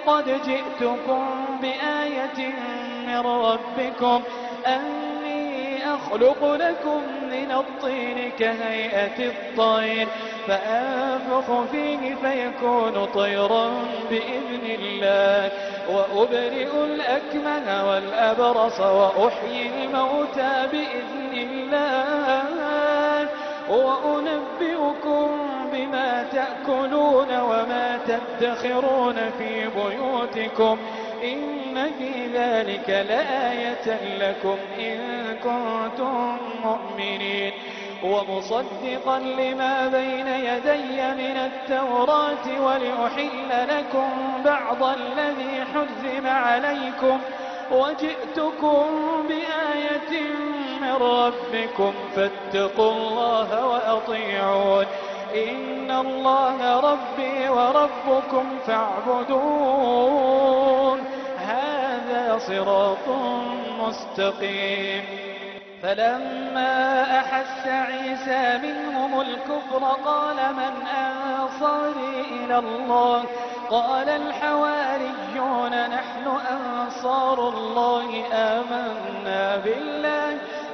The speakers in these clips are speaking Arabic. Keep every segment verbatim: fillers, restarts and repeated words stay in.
قد جئتكم بآية من ربكم أني أخلق لكم من الطين كهيئة الطير فأنفخ فيه فيكون طيرا بإذن الله وأبرئ الأكمه والأبرص وأحيي الموتى بإذن الله وأنبئكم بما تأكلون وما تدخرون في بيوتكم إن في ذلك لآية لكم إن كنتم مؤمنين ومصدقا لما بين يدي من التوراة ولأحل لكم بعض الذي حرم عليكم وجئتكم بآية من ربكم فاتقوا الله وأطيعون إن الله ربي وربكم فاعبدون هذا صراط مستقيم فلما أحس عيسى منهم الكفر قال من أنصاري إلى الله قال الحواريون نحن أنصار الله آمنا بالله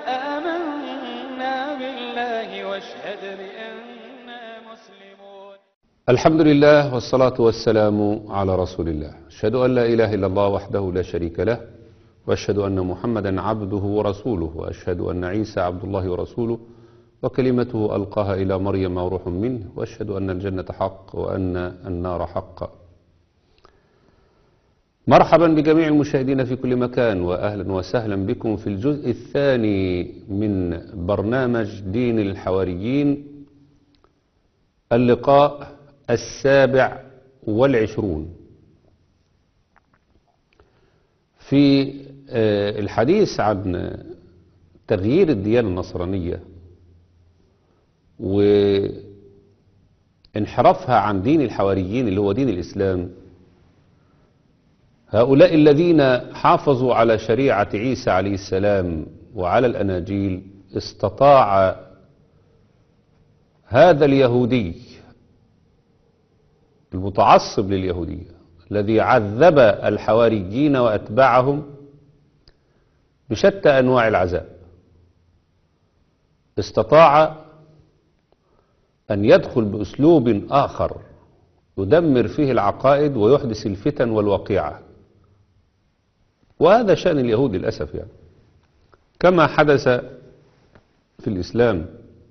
آمنا بالله واشهد بأننا مسلمون. الحمد لله والصلاة والسلام على رسول الله. أشهد أن لا إله إلا الله وحده لا شريك له وأشهد أن محمدا عبده ورسوله وأشهد أن عيسى عبد الله ورسوله وكلمته ألقاها إلى مريم وروح منه وأشهد أن الجنة حق وأن النار حق. مرحبا بجميع المشاهدين في كل مكان وأهلا وسهلا بكم في الجزء الثاني من برنامج دين الحواريين اللقاء السابع والعشرون في الحديث عن تغيير الديانة النصرانية وانحرافها عن دين الحواريين اللي هو دين الإسلام. هؤلاء الذين حافظوا على شريعة عيسى عليه السلام وعلى الأناجيل استطاع هذا اليهودي المتعصب لليهودية الذي عذب الحواريين وأتباعهم بشتى أنواع العذاب استطاع أن يدخل بأسلوب آخر يدمر فيه العقائد ويحدث الفتن والوقيعة. وهذا شأن اليهود للأسف يعني كما حدث في الإسلام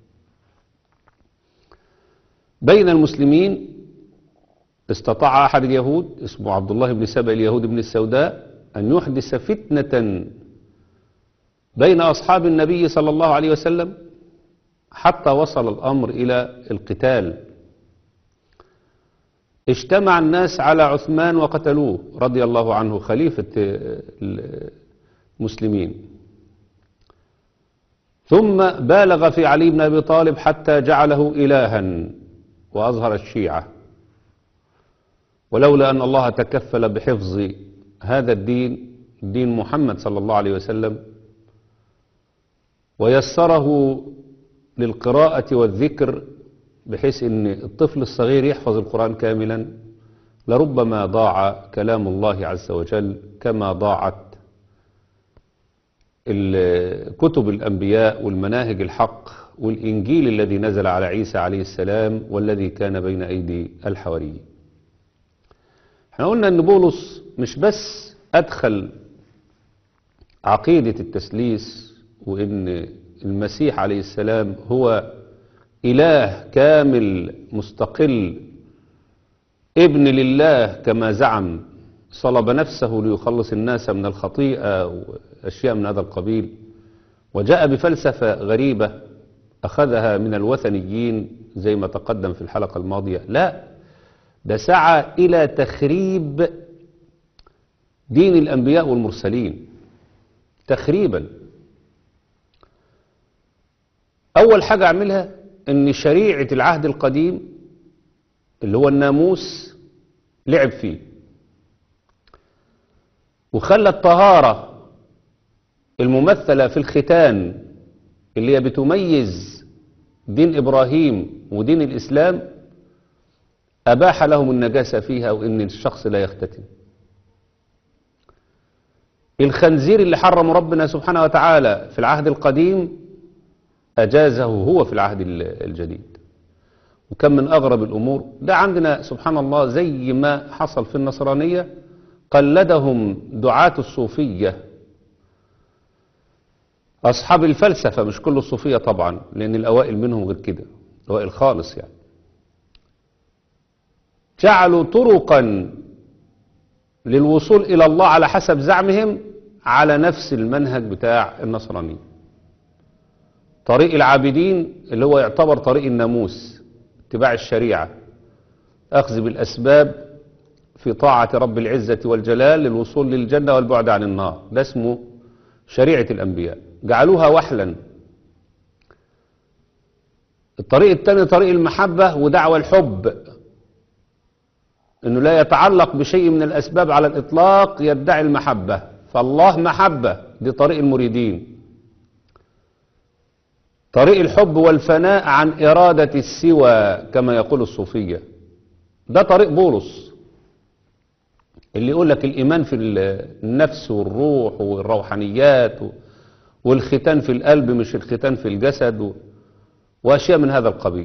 بين المسلمين. استطاع أحد اليهود اسمه عبد الله بن سبأ اليهود بن السوداء أن يحدث فتنة بين أصحاب النبي صلى الله عليه وسلم حتى وصل الأمر إلى القتال. اجتمع الناس على عثمان وقتلوه رضي الله عنه خليفة المسلمين، ثم بالغ في علي بن أبي طالب حتى جعله إلها وأظهر الشيعة. ولولا أن الله تكفل بحفظ هذا الدين دين محمد صلى الله عليه وسلم ويسره للقراءة والذكر بحيث أن الطفل الصغير يحفظ القرآن كاملا لربما ضاع كلام الله عز وجل كما ضاعت كتب الأنبياء والمناهج الحق والإنجيل الذي نزل على عيسى عليه السلام والذي كان بين أيدي الحواريين. احنا قلنا أن بولس مش بس أدخل عقيدة التثليث وأن المسيح عليه السلام هو إله كامل مستقل ابن لله كما زعم صلب نفسه ليخلص الناس من الخطيئة وأشياء من هذا القبيل، وجاء بفلسفة غريبة أخذها من الوثنيين زي ما تقدم في الحلقة الماضية. لا، ده سعى إلى تخريب دين الأنبياء والمرسلين تخريبا. أول حاجة عملها أن شريعة العهد القديم اللي هو الناموس لعب فيه وخلى الطهارة الممثلة في الختان اللي هي بتميز دين إبراهيم ودين الإسلام أباح لهم النجاسة فيها وإن الشخص لا يختتن. الخنزير اللي حرم ربنا سبحانه وتعالى في العهد القديم أجازه هو في العهد الجديد. وكم من أغرب الأمور ده عندنا سبحان الله، زي ما حصل في النصرانية قلدهم دعاة الصوفية أصحاب الفلسفة، مش كل الصوفية طبعا لأن الأوائل منهم غير كده، أوائل خالص يعني، جعلوا طرقا للوصول إلى الله على حسب زعمهم على نفس المنهج بتاع النصرانية. طريق العابدين اللي هو يعتبر طريق الناموس، اتباع الشريعة، أخذ بالأسباب في طاعة رب العزة والجلال للوصول للجنة والبعد عن النار، ده اسمه شريعة الأنبياء، جعلوها وحلا. الطريق الثاني طريق المحبة ودعوة الحب، انه لا يتعلق بشيء من الاسباب على الاطلاق، يدعي المحبة، فالله محبة، دي طريق المريدين. طريق الحب والفناء عن إرادة السوى كما يقول الصوفية، ده طريق بولس اللي يقول لك الإيمان في النفس والروح والروحانيات والختان في القلب مش الختان في الجسد وأشياء من هذا القبيل.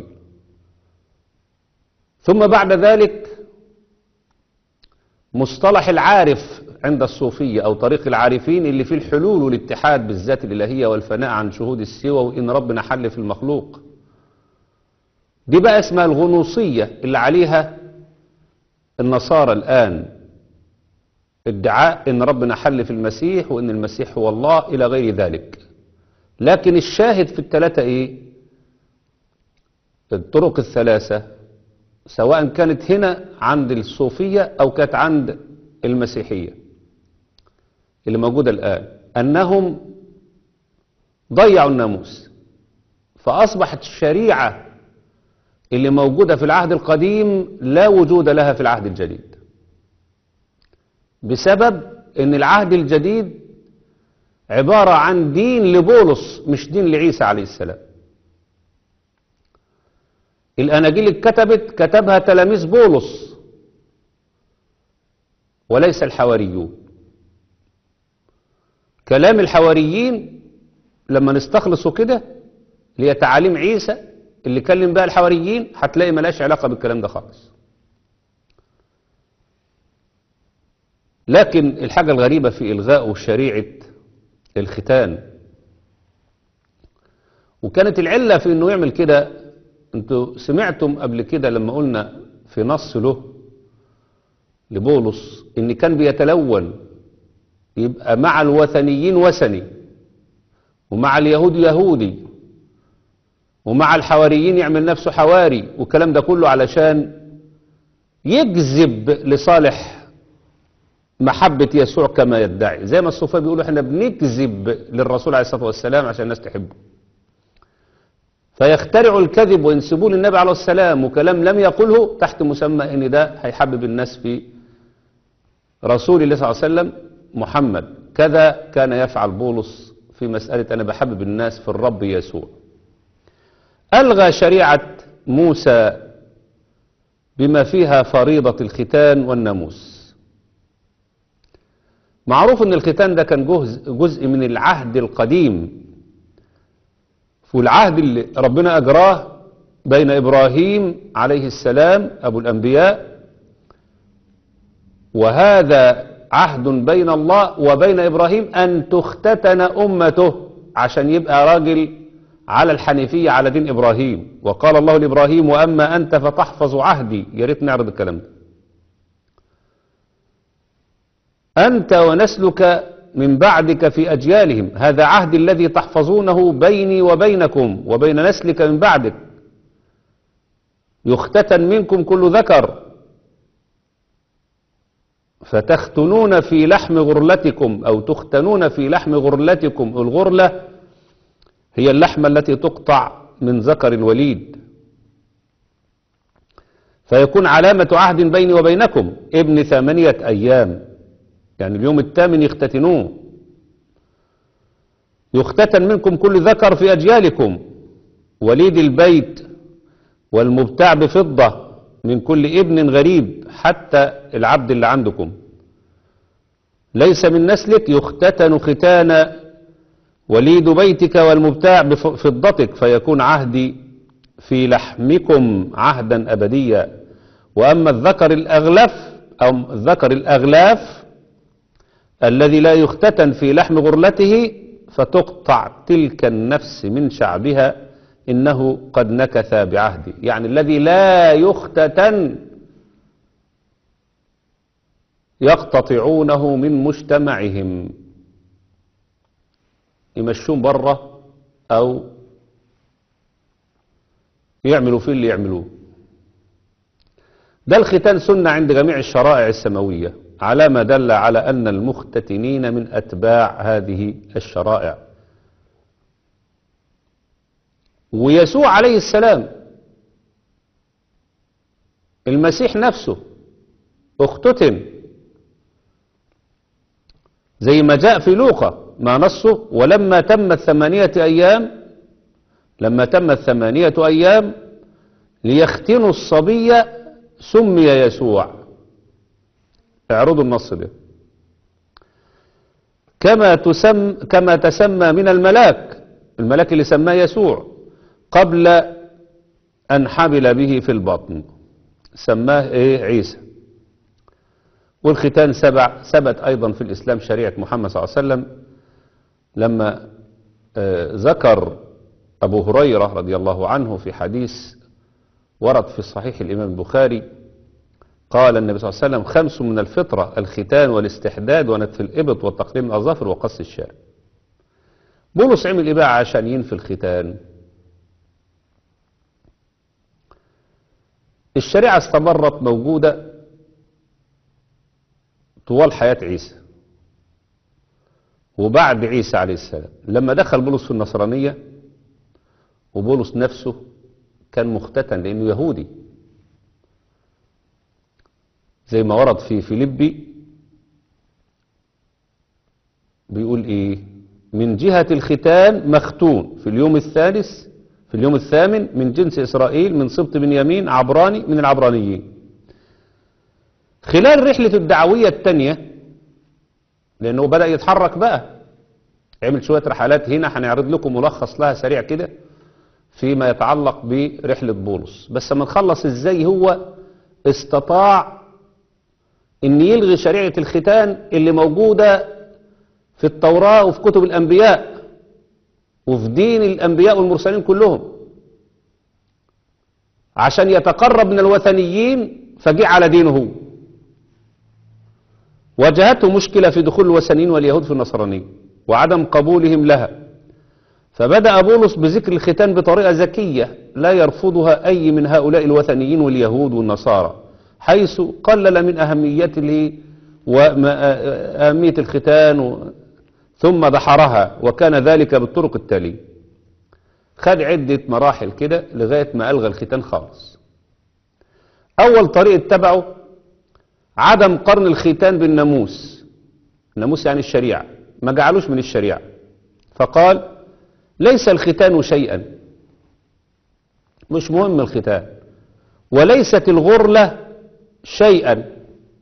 ثم بعد ذلك مصطلح العارف عند الصوفية أو طريق العارفين اللي فيه الحلول والاتحاد بالذات الإلهية والفناء عن شهود السوى وإن ربنا حل في المخلوق. دي بقى اسمها الغنوصية اللي عليها النصارى الآن، ادعاء إن ربنا حل في المسيح وإن المسيح هو الله إلى غير ذلك. لكن الشاهد في الثلاثة إيه؟ الطرق الثلاثة سواء كانت هنا عند الصوفية أو كانت عند المسيحية اللي موجودة الآن، أنهم ضيعوا الناموس، فأصبحت الشريعة اللي موجودة في العهد القديم لا وجود لها في العهد الجديد، بسبب أن العهد الجديد عبارة عن دين لبولس مش دين لعيسى عليه السلام. الأناجيل اتكتبت كتبها تلاميذ بولس وليس الحواريون. كلام الحواريين لما نستخلصه كده اللي هي تعاليم عيسى اللي كلم بها الحواريين هتلاقي ملاش علاقة بالكلام ده خالص. لكن الحاجة الغريبة في إلغاء شريعة الختان، وكانت العلة في انه يعمل كده، انتوا سمعتم قبل كده لما قلنا في نص له لبولس ان كان بيتلون، يبقى مع الوثنيين وثني ومع اليهود يهودي ومع الحواريين يعمل نفسه حواري، والكلام ده كله علشان يجذب لصالح محبة يسوع كما يدعي، زي ما الصوفية بيقولوا احنا بنكذب للرسول عليه الصلاة والسلام عشان الناس تحبه، فيخترعوا الكذب وينسبوه للنبي عليه السلام وكلام لم يقله تحت مسمى ان ده هيحبب الناس في رسول الله صلى الله عليه وسلم محمد. كذا كان يفعل بولس في مسألة انا بحبب الناس في الرب يسوع. ألغى شريعة موسى بما فيها فريضة الختان والناموس. معروف ان الختان ده كان جزء, جزء من العهد القديم، والعهد اللي ربنا أجراه بين إبراهيم عليه السلام أبو الأنبياء، وهذا عهد بين الله وبين إبراهيم أن تختتن أمته عشان يبقى راجل على الحنيفية على دين إبراهيم. وقال الله لإبراهيم وأما أنت فتحفظ عهدي. يا ريت نعرض الكلام ده. أنت ونسلك من بعدك في أجيالهم، هذا عهد الذي تحفظونه بيني وبينكم وبين نسلك من بعدك، يختتن منكم كل ذكر فتختنون في لحم غرلتكم أو تختنون في لحم غرلتكم. الغرلة هي اللحمة التي تقطع من ذكر الوليد، فيكون علامة عهد بيني وبينكم ابن ثمانية أيام، يعني اليوم الثامن يختتنوه. يختتن منكم كل ذكر في أجيالكم، وليد البيت والمبتاع بفضة من كل ابن غريب حتى العبد اللي عندكم. ليس من نسلك يختتن ختان وليد بيتك والمبتاع بفضتك فيكون عهدي في لحمكم عهدا أبديا. وأما الذكر الأغلف أو الذكر الأغلاف الذي لا يختتن في لحم غرلته فتقطع تلك النفس من شعبها إنه قد نكث بعهدي. يعني الذي لا يختتن يقتطعونه من مجتمعهم، يمشون بره أو يعملوا فيه اللي يعملوه. ده الختان سنة عند جميع الشرائع السماوية، على ما دل على أن المختتنين من أتباع هذه الشرائع. ويسوع عليه السلام المسيح نفسه اختتن زي ما جاء في لوقا ما نصه: ولما تمت ثمانية أيام لما تمت ثمانية أيام ليختنوا الصبي سمي يسوع. اعرضوا النص ده. كما تسم كما تسمى من الملاك الملاك اللي سماه يسوع قبل أن حمل به في البطن، سماه إيه؟ عيسى. والختان سبع ثبت أيضا في الإسلام شريعة محمد صلى الله عليه وسلم لما آه ذكر أبو هريرة رضي الله عنه في حديث ورد في صحيح الإمام البخاري، قال النبي صلى الله عليه وسلم: خمس من الفطرة: الختان والاستحداد ونتف الإبط وتقليم الأظافر وقص الشارب. بولس عمل إيه بقى عشان ينفي الختان؟ الشريعة استمرت موجودة طوال حياة عيسى وبعد عيسى عليه السلام. لما دخل بولس في النصرانية، وبولس نفسه كان مختتن لأنه يهودي، زي ما ورد في فيليبي بيقول إيه: من جهة الختان مختون في اليوم الثالث في اليوم الثامن من جنس إسرائيل من سبط بنيامين عبراني من العبرانيين. خلال رحلة الدعوية الثانية، لأنه بدأ يتحرك بقى، عمل شوية رحلات هنا هنعرض لكم ملخص لها سريع كده فيما يتعلق برحلة بولس. بس ما نخلص ازاي هو استطاع ان يلغي شريعة الختان اللي موجودة في التوراة وفي كتب الأنبياء وفي دين الأنبياء والمرسلين كلهم، عشان يتقرب من الوثنيين فجاء على دينه. واجهته مشكلة في دخول الوثنيين واليهود في النصرانية وعدم قبولهم لها، فبدأ بولس بذكر الختان بطريقة ذكية لا يرفضها أي من هؤلاء الوثنيين واليهود والنصارى، حيث قلل من أهميته وأهمية الختان ثم دحرها، وكان ذلك بالطرق التالية. خد عدة مراحل كده لغاية ما ألغى الختان خالص. أول طريق اتبعه عدم قرن الختان بالناموس. الناموس يعني الشريعة، ما جعلوش من الشريعة، فقال: ليس الختان شيئا، مش مهم الختان، وليست الغرلة شيئا.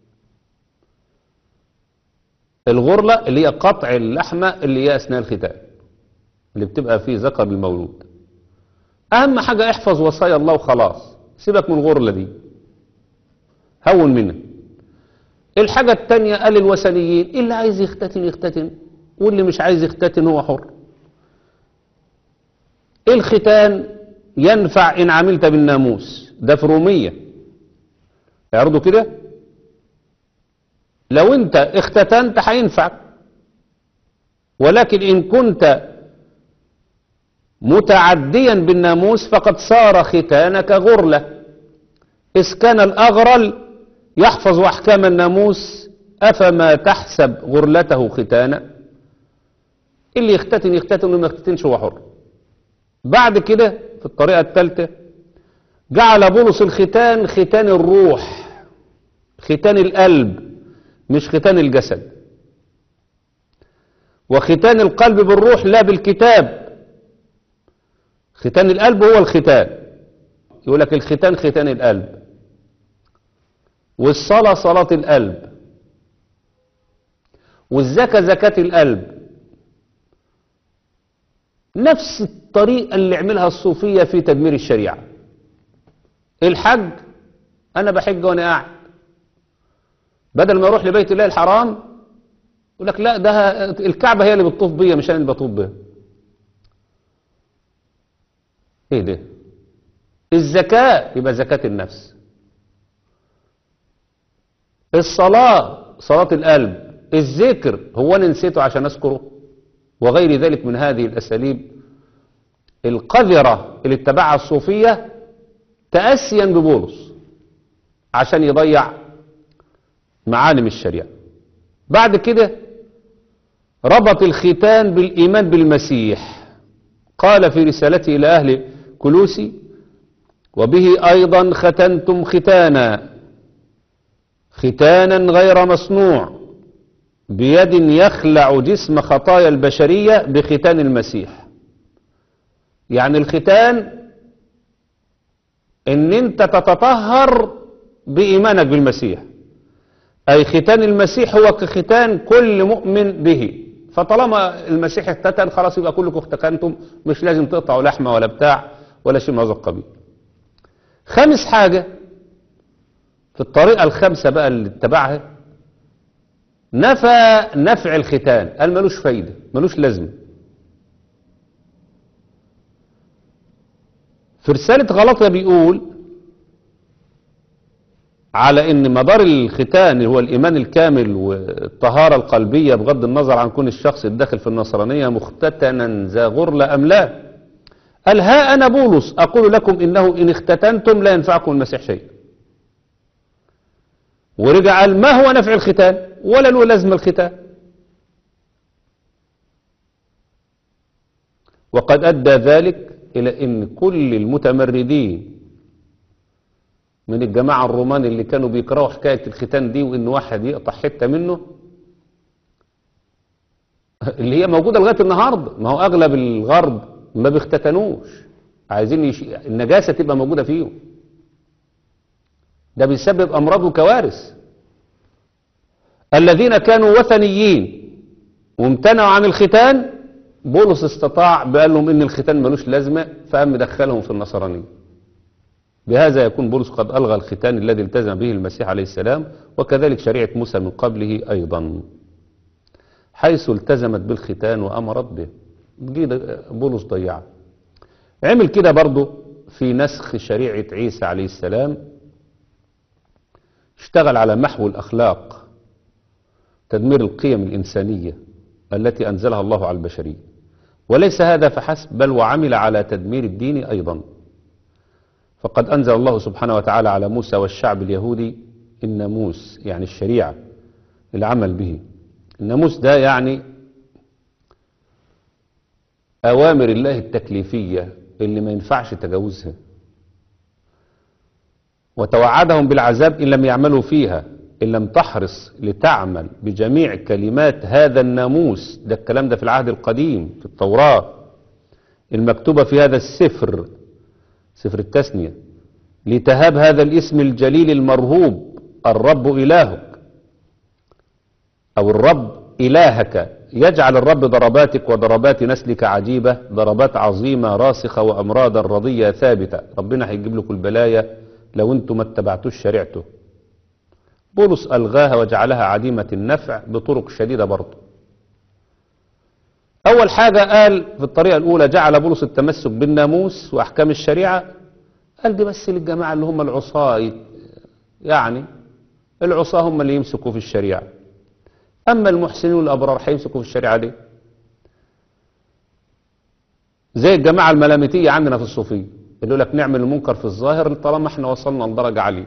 الغرلة اللي هي قطع اللحمة اللي هي أثناء الختان اللي بتبقى فيه ذكر المولود. أهم حاجة احفظ وصايا الله وخلاص، سيبك من الغرلة دي، هون منها. الحاجة التانية قال الوثنيين: اللي عايز يختتن يختتن، واللي مش عايز يختتن هو حر. الختان ينفع إن عملت بالناموس، ده في رومية يعرضوا كده. لو انت اختتنت هينفع، ولكن إن كنت متعديا بالناموس فقد صار ختانك غرلة، إذ كان الأغرل يحفظ أحكام الناموس أفما تحسب غرلته ختانا. اللي يختتن يختتن وما يختتنش هو حر. بعد كده في الطريقة الثالثة جعل بولس الختان ختان الروح، ختان القلب مش ختان الجسد. وختان القلب بالروح لا بالكتاب. ختان القلب هو الختان، يقول لك الختان ختان القلب، والصلاة صلاة القلب، والزكاة زكاة القلب. نفس الطريقة اللي عملها الصوفية في تدمير الشريعة. الحج، أنا بحج وأنا قاعد، بدل ما أروح لبيت الله الحرام يقول لك لا، ده الكعبة هي اللي بتطوف بيا مش أنا اللي بطوف بيها. إيه ده؟ الزكاة يبقى زكاة النفس. الصلاة صلاة القلب. الذكر، هو أنا نسيته عشان أذكره؟ وغير ذلك من هذه الأساليب القذرة اللي اتبعها الصوفية تأسيا ببولس عشان يضيع معالم الشريعة. بعد كده ربط الختان بالإيمان بالمسيح. قال في رسالته إلى أهل كلوسي: وبه أيضا ختنتم ختانا ختانا غير مصنوع بيد يخلع جسم خطايا البشرية بختان المسيح. يعني الختان ان انت تتطهر بإيمانك بالمسيح، أي ختان المسيح هو كختان كل مؤمن به. فطالما المسيح اختتن خلاص يبقى كلكم اختتنتم، مش لازم تقطعوا لحمة ولا بتاع ولا شيء من هذا القبيل. خامس حاجة في الطريقة الخامسة بقى اللي اتبعها، نفى نفع الختان، قال ملوش فايدة ملوش لازمة. في رسالة غلطية بيقول على ان مدار الختان هو الايمان الكامل والطهارة القلبية بغض النظر عن كون الشخص الداخل في النصرانية مختتنا ذا غرلة ام لا. قال: ها انا بولس اقول لكم انه ان اختتنتم لا ينفعكم المسيح شيء. ورجع قال: ما هو نفع الختان ولا له لازمة الختان. وقد ادى ذلك الى ان كل المتمردين من الجماعة الرومان اللي كانوا بيكرهوا حكاية الختان دي وإن واحد يقطع حتة منه، اللي هي موجودة لغاية النهاردة. ما هو أغلب الغرب ما بيختتنوش، عايزين يش... النجاسة تبقى موجودة فيهم. ده بيسبب أمراض وكوارث. الذين كانوا وثنيين وامتنعوا عن الختان، بولس استطاع بقال لهم إن الختان ملوش لازمة، فقام مدخلهم في النصرانية. بهذا يكون بولس قد ألغى الختان الذي التزم به المسيح عليه السلام، وكذلك شريعة موسى من قبله أيضا، حيث التزمت بالختان وأمرت به. بولس ضيعه. عمل كده برضه في نسخ شريعة عيسى عليه السلام. اشتغل على محو الأخلاق، تدمير القيم الإنسانية التي أنزلها الله على البشرية. وليس هذا فحسب، بل وعمل على تدمير الدين أيضا. فقد أنزل الله سبحانه وتعالى على موسى والشعب اليهودي الناموس، يعني الشريعة العمل به. الناموس ده يعني أوامر الله التكليفية اللي ما ينفعش تجاوزها، وتوعدهم بالعذاب إن لم يعملوا فيها، إن لم تحرص لتعمل بجميع كلمات هذا الناموس. ده الكلام ده في العهد القديم في التوراة المكتوبة في هذا السفر، سفر التثنية، لتهاب هذا الاسم الجليل المرهوب الرب إلهك، أو الرب إلهك. يجعل الرب ضرباتك وضربات نسلك عجيبة، ضربات عظيمة راسخة وأمراضا رضية ثابتة. ربنا هيجيب لكم البلايا لو انتم ما اتبعتوش شريعته. بولس ألغاها وجعلها عديمة النفع بطرق شديدة برضه. أول حاجة قال في الطريقة الأولى جعل بولس التمسك بالناموس وأحكام الشريعة، قال دي بس للجماعة اللي هم العصاة، يعني العصاة هم اللي يمسكوا في الشريعة، أما المحسنين والأبرار هيمسكوا في الشريعة دي. زي الجماعة الملامتية عندنا في الصوفية اللي يقول لك نعمل المنكر في الظاهر طالما احنا وصلنا لدرجة عالية.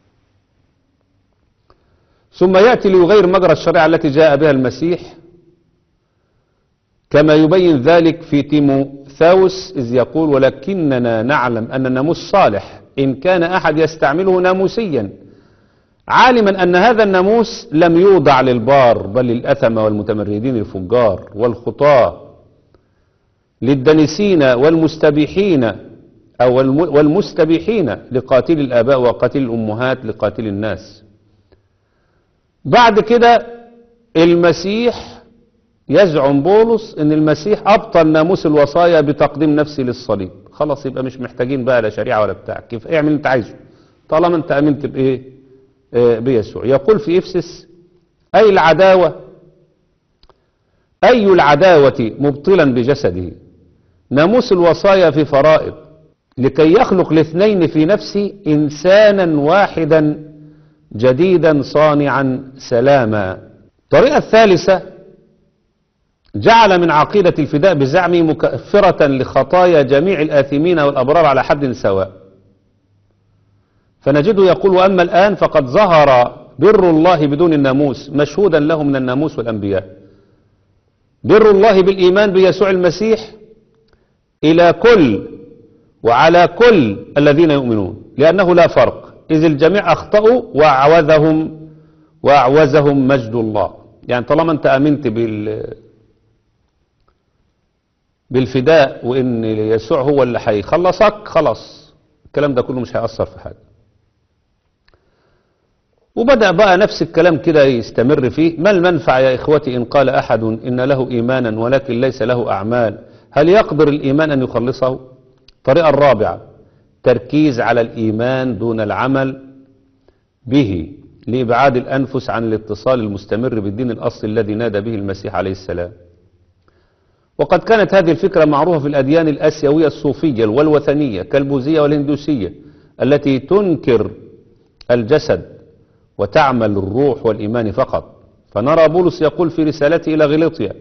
ثم يأتي ليغير مجرى الشريعة التي جاء بها المسيح، كما يبين ذلك في تيموثاوس إذ يقول: ولكننا نعلم أن الناموس صالح إن كان أحد يستعمله ناموسيا، عالما أن هذا الناموس لم يوضع للبار بل للأثم والمتمردين الفجار والخطاة، للدنسين والمستبيحين أو والمستبيحين، لقاتل الآباء وقاتل الأمهات، لقاتل الناس. بعد كده المسيح يزعم بولس ان المسيح ابطل ناموس الوصايا بتقديم نفسه للصليب. خلاص يبقى مش محتاجين بقى لا شريعة ولا بتاع، كيف اعمل اللي انت عايزه طالما انت امنت بايه؟ آه بيسوع. يقول في افسس اي العداوة اي العداوة مبطلا بجسده ناموس الوصايا في فرائض لكي يخلق الاثنين في نفسه انسانا واحدا جديدا صانعا سلاما. الطريقة الثالثة جعل من عقيدة الفداء بزعمه مكفرة لخطايا جميع الآثمين والأبرار على حد سواء. فنجده يقول وأما الآن فقد ظهر بر الله بدون الناموس مشهودا له من الناموس والأنبياء. بر الله بالإيمان بيسوع المسيح إلى كل وعلى كل الذين يؤمنون لأنه لا فرق إذ الجميع أخطأوا وأعوذهم وأعوزهم مجد الله. يعني طالما أنت آمنت بال بالفداء وإن يسوع هو اللي هيخلصك خلاص الكلام ده كله مش هيأثر في حاجة. وبدأ بقى نفس الكلام كده يستمر فيه. ما المنفع يا إخوتي إن قال أحد إن له إيمانا ولكن ليس له أعمال هل يقدر الإيمان أن يخلصه؟ الطريقة الرابعة تركيز على الإيمان دون العمل به لإبعاد الأنفس عن الاتصال المستمر بالدين الأصلي الذي نادى به المسيح عليه السلام. وقد كانت هذه الفكرة معروفة في الأديان الآسيوية الصوفية والوثنية كالبوذية والهندوسية التي تنكر الجسد وتعمل الروح والإيمان فقط. فنرى بولس يقول في رسالته إلى غلاطيا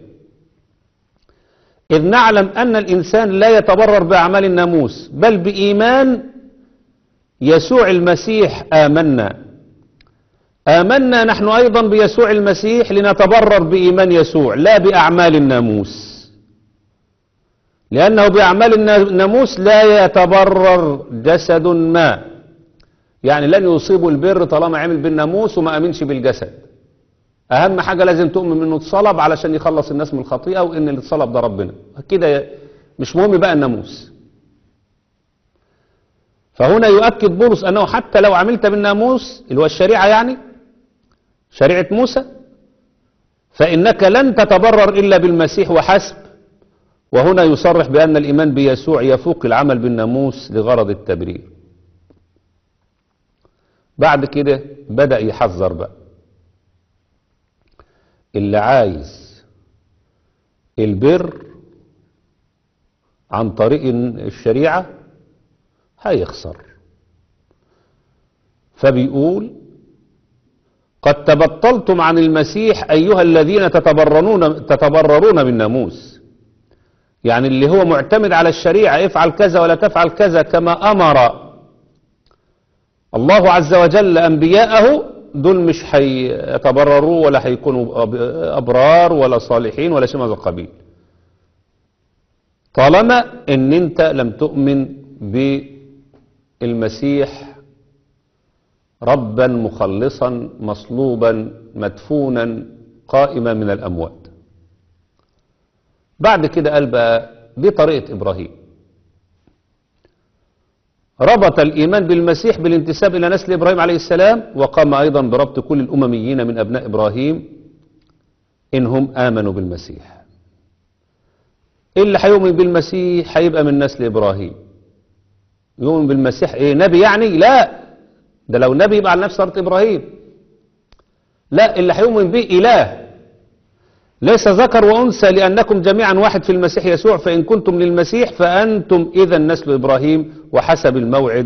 إذ نعلم أن الإنسان لا يتبرر بأعمال الناموس بل بإيمان يسوع المسيح آمنا. آمنا نحن أيضا بيسوع المسيح لنتبرر بإيمان يسوع لا بأعمال الناموس لأنه بأعمال الناموس لا يتبرر جسد ما. يعني لن يصيبه البر طالما عمل بالناموس وما أمنش بالجسد. أهم حاجة لازم تؤمن إنه اتصلب علشان يخلص الناس من الخطيئة وإن اللي اتصلب ده ربنا كده مش مهم بقى الناموس. فهنا يؤكد بولس أنه حتى لو عملت بالناموس اللي هو الشريعة يعني شريعة موسى فإنك لن تتبرر إلا بالمسيح وحسب. وهنا يصرح بأن الإيمان بيسوع يفوق العمل بالناموس لغرض التبرير. بعد كده بدأ يحذر بقى اللي عايز البر عن طريق الشريعة هيخسر. فبيقول قد تبطلتم عن المسيح أيها الذين تتبررون, تتبررون بالناموس. يعني اللي هو معتمد على الشريعة افعل كذا ولا تفعل كذا كما أمر الله عز وجل أنبياءه دول مش هيتبرروا ولا هيكونوا أبرار ولا صالحين ولا شيء من هذا القبيل طالما ان انت لم تؤمن بالمسيح ربا مخلصا مصلوبا مدفونا قائما من الأموات. بعد كده قال بقى دي طريقة إبراهيم. ربط الإيمان بالمسيح بالانتساب إلى نسل إبراهيم عليه السلام وقام أيضا بربط كل الأمميين من أبناء إبراهيم إنهم آمنوا بالمسيح. اللي هيؤمن بالمسيح هيبقى من نسل إبراهيم. يؤمن بالمسيح إيه نبي يعني؟ لا ده لو نبي يبقى على نفس طريقة إبراهيم. لا اللي هيؤمن به إله ليس ذكر وأنثى لأنكم جميعا واحد في المسيح يسوع فإن كنتم للمسيح فأنتم إذا نسل إبراهيم وحسب الموعد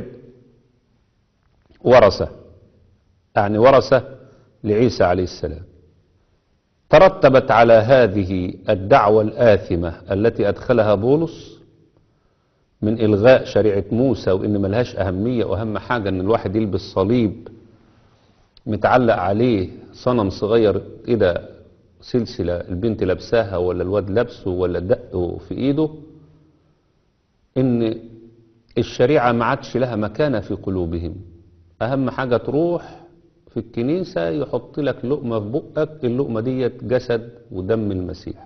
ورثة. يعني ورثة لعيسى عليه السلام. ترتبت على هذه الدعوة الآثمة التي أدخلها بولس من إلغاء شريعة موسى وإن ملهاش أهمية وأهم حاجة أن الواحد يلبس صليب متعلق عليه صنم صغير كده سلسلة البنت لابساها ولا الواد لابسه ولا دقه في ايده ان الشريعة ما عادش لها مكانة في قلوبهم. اهم حاجة تروح في الكنيسة يحط لك لقمة في بقك اللقمة دي جسد ودم المسيح.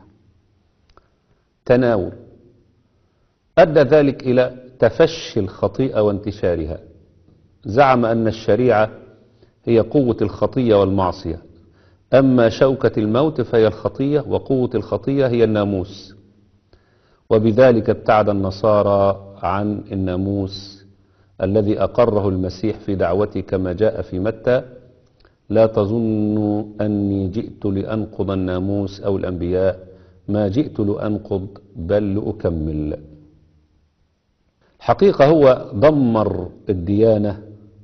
تناول ادى ذلك الى تفشي الخطيئة وانتشارها. زعم ان الشريعة هي قوة الخطية والمعصية أما شوكة الموت فهي الخطية، وقوة الخطية هي الناموس، وبذلك ابتعد النصارى عن الناموس الذي أقره المسيح في دعوته كما جاء في متى: لا تظنوا أني جئت لأنقض الناموس أو الأنبياء، ما جئت لأنقض بل لأكمل. حقيقة هو دمر الديانة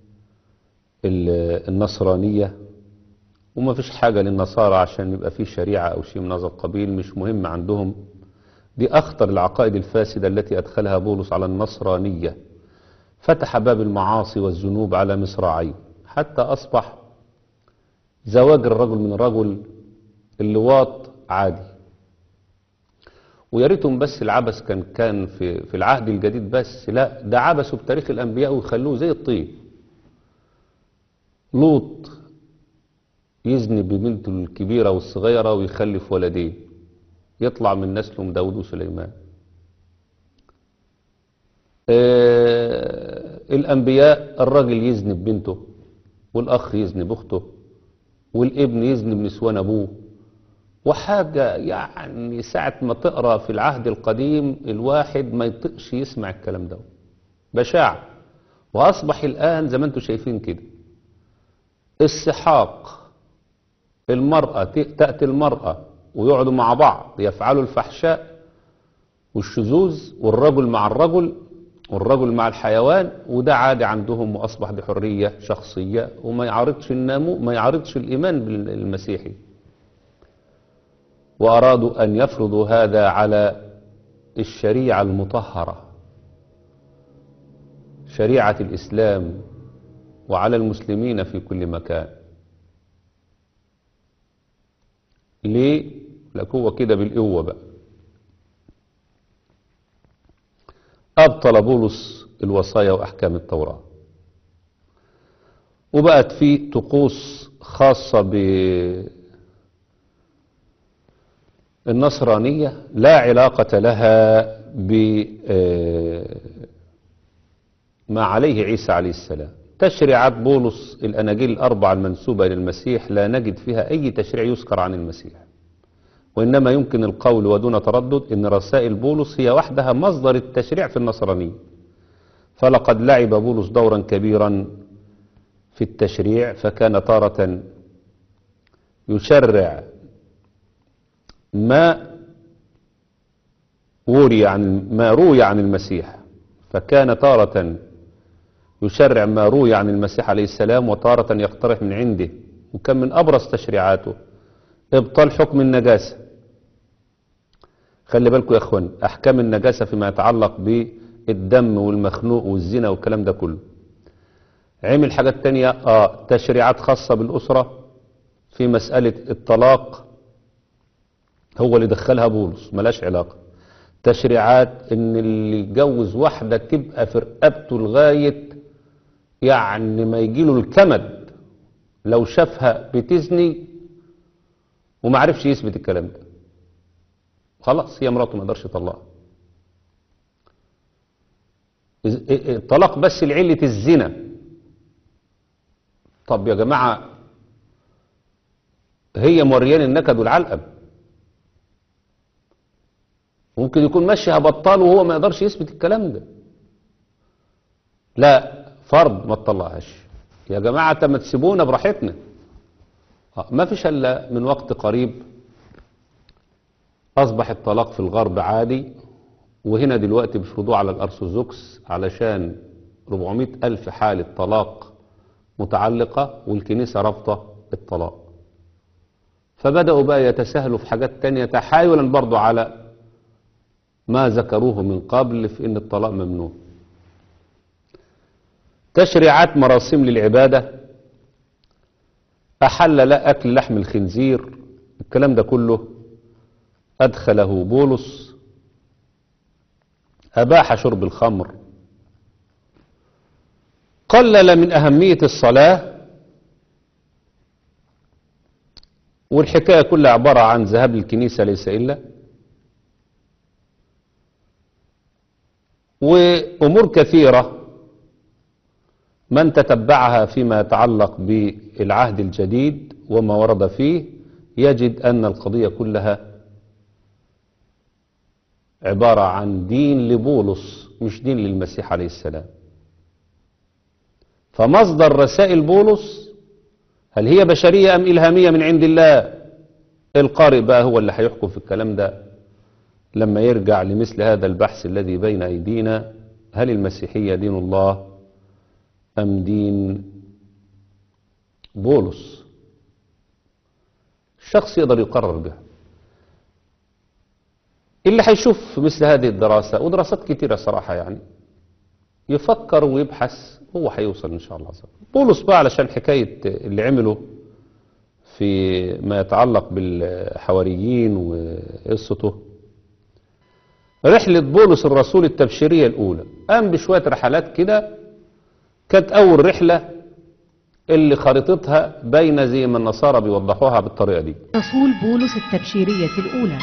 النصرانية، وما فيش حاجة للنصارى عشان يبقى فيه شريعة أو شيء من هذا القبيل، مش مهم عندهم. دي أخطر العقائد الفاسدة التي أدخلها بولس على النصرانية، فتح باب المعاصي والذنوب على مصراعيه، حتى أصبح زواج الرجل من الرجل اللواط عادي. ويا ريتهم بس العبث كان كان في في العهد الجديد بس، لا ده عبثوا بتاريخ الأنبياء ويخلوه زي الطين. لوط يزني ببنته الكبيرة والصغيرة ويخلف ولدين، يطلع من نسلهم داود وسليمان. آه الأنبياء الراجل يزني ببنته، والأخ يزني بأخته، والابن يزني بنسوان أبوه. وحاجة يعني ساعة ما تقرأ في العهد القديم الواحد ما يطقش يسمع الكلام ده، بشاعة. وأصبح الآن زي ما انتم شايفين كده السحاق، المرأة تأتي المرأة ويقعدوا مع بعض يفعلوا الفحشاء والشذوذ، والرجل مع الرجل والرجل مع الحيوان، وده عادي عندهم، وأصبح دي حرية شخصية، وما يعارضش الناموس، ما يعارضش الإيمان بالمسيحي. وأرادوا أن يفرضوا هذا على الشريعة المطهرة، شريعة الإسلام، وعلى المسلمين في كل مكان. ليه؟ لك هو كده بالقوة بقى. أبطل بولس الوصايا وأحكام التوراة، وبقت في طقوس خاصة بالنصرانية لا علاقة لها بما عليه عيسى عليه السلام. تشريعات بولس الأناجيل الأربعة المنسوبة للمسيح لا نجد فيها أي تشريع يذكر عن المسيح، وإنما يمكن القول ودون تردد أن رسائل بولس هي وحدها مصدر التشريع في النصرانية. فلقد لعب بولس دورا كبيرا في التشريع، فكان تارة يشرع ما وري عن ما روي عن المسيح، فكان تارة يشرع ما روي عن المسيح عليه السلام، وتارة يقترح من عنده. وكان من أبرز تشريعاته إبطال حكم النجاسة. خلي بالكم يا أخوان، أحكام النجاسة فيما يتعلق بالدم والمخنوق والزنا والكلام ده كله. عمل حاجات تانية، آه تشريعات خاصة بالأسرة في مسألة الطلاق، هو اللي دخلها بولس، ملاش علاقة. تشريعات إن اللي يتجوز واحدة تبقى في رقبته لغاية يعني ما يجيله الكمد لو شافها بتزني وما عرفش يثبت الكلام ده، خلاص هي مراته ما يقدرش يطلقها. الطلاق بس لعلة الزنا. طب يا جماعة هي موريان النكد والعلقم، ممكن يكون ماشيها بطال وهو ما يقدرش يثبت الكلام ده. لا، فرض ما تطلعهاش يا جماعة، ما تسيبونا براحتنا. ما فيش الا من وقت قريب اصبح الطلاق في الغرب عادي، وهنا دلوقتي بيفرضوه على الارثوذكس علشان أربعمائة ألف حالة طلاق متعلقة، والكنيسة رافضة الطلاق. فبدأوا بقى يتساهلوا في حاجات تانية تحايلا برضو على ما ذكروه من قبل في ان الطلاق ممنوع. تشريعات مراسم للعبادة، أحل لا أكل لحم الخنزير، الكلام ده كله أدخله بولس. أباح شرب الخمر، قلل من أهمية الصلاة، والحكاية كلها عبارة عن ذهاب للكنيسة ليس إلا، وأمور كثيرة من تتبعها فيما يتعلق بالعهد الجديد وما ورد فيه يجد أن القضية كلها عبارة عن دين لبولس مش دين للمسيح عليه السلام. فمصدر رسائل بولس هل هي بشرية أم إلهامية من عند الله؟ القارئ بقى هو اللي هيحكم في الكلام ده لما يرجع لمثل هذا البحث الذي بين أيدينا. هل المسيحية دين الله أم دين بولس؟ الشخص يقدر يقرر بها. اللي هيشوف مثل هذه الدراسة ودراسات كتيرة صراحة يعني يفكر ويبحث هو هيوصل إن شاء الله. بولس بقى علشان حكاية اللي عمله في ما يتعلق بالحواريين وقصته، رحلة بولس الرسول التبشيرية الأولى قام بشوية رحلات كده. كانت أول رحلة اللي خريطتها باينة زي ما النصارى بيوضحوها بالطريقة دي. رسول بولس التبشيرية الأولى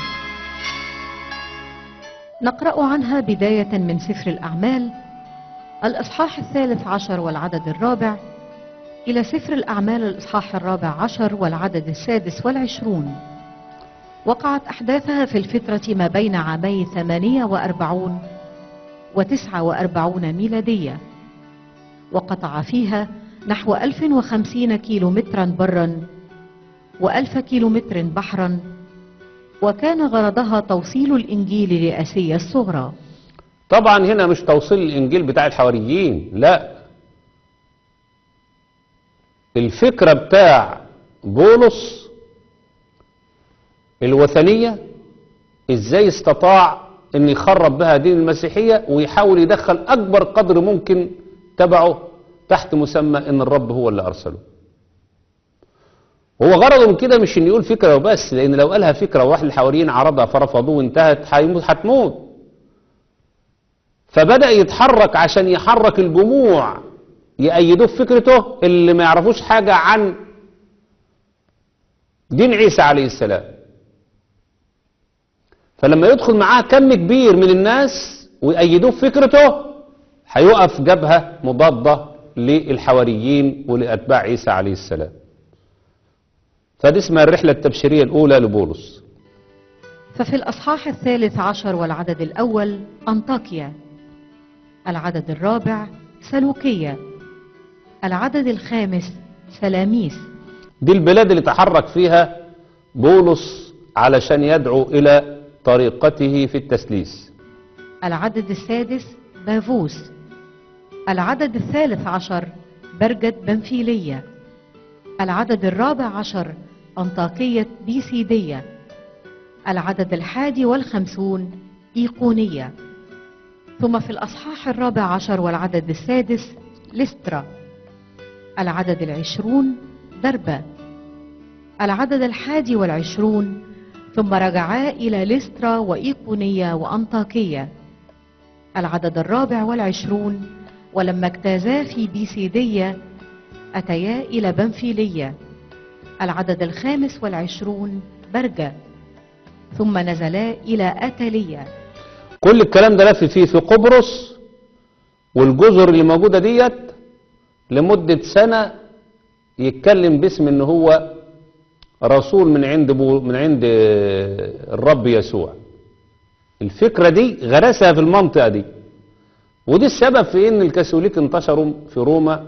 نقرأ عنها بداية من سفر الأعمال الإصحاح الثالث عشر والعدد الرابع إلى سفر الأعمال الإصحاح الرابع عشر والعدد السادس والعشرون. وقعت أحداثها في الفترة ما بين عامي ثمانية وأربعون وتسعة وأربعون ميلادية، وقطع فيها نحو ألف وخمسين كيلو مترا برا وألف كيلو متر بحرا، وكان غرضها توصيل الإنجيل لآسيا الصغرى. طبعا هنا مش توصيل الإنجيل بتاع الحواريين، لا، الفكرة بتاع بولس الوثنية ازاي استطاع ان يخرب بها دين المسيحية ويحاول يدخل اكبر قدر ممكن تبعه تحت مسمى ان الرب هو اللي ارسله. هو غرضه من كده مش ان يقول فكرة وبس، لان لو قالها فكرة وواحد الحواريين عرضها فرفضوه وانتهت هتموت. فبدأ يتحرك عشان يحرك الجموع يأيدوه في فكرته اللي ما يعرفوش حاجة عن دين عيسى عليه السلام. فلما يدخل معاه كم كبير من الناس ويأيدوه في فكرته هيقف جبهة مضادة للحواريين ولأتباع عيسى عليه السلام. فدي اسمها الرحلة التبشيرية الأولى لبولس. ففي الأصحاح الثالث عشر والعدد الأول أنطاكيا، العدد الرابع سلوكية، العدد الخامس سلاميس. دي البلاد اللي تحرك فيها بولس علشان يدعو إلى طريقته في التسليس. العدد السادس بافوس، العدد الثالث عشر برجة بنفيلية، العدد الرابع عشر أنطاكية بيسيدية، العدد الحادي والخمسون إيقونية. ثم في الأصحاح الرابع عشر والعدد السادس لسترا، العدد العشرون دربة، العدد الحادي والعشرون ثم رجعا إلى لسترا وإيقونية وأنطاكية، العدد الرابع والعشرون ولما اجتازا في بيسيدية أتيا إلى بنفيلية، العدد الخامس والعشرون برجة، ثم نزلا إلى أتالية. كل الكلام ده لف فيه في قبرص والجزر اللي موجودة ديت لمدة سنة، يتكلم باسم ان هو رسول من عند بو من عند الرب يسوع. الفكرة دي غرسها في المنطقة دي، ودي السبب في ان الكاثوليك انتشروا في روما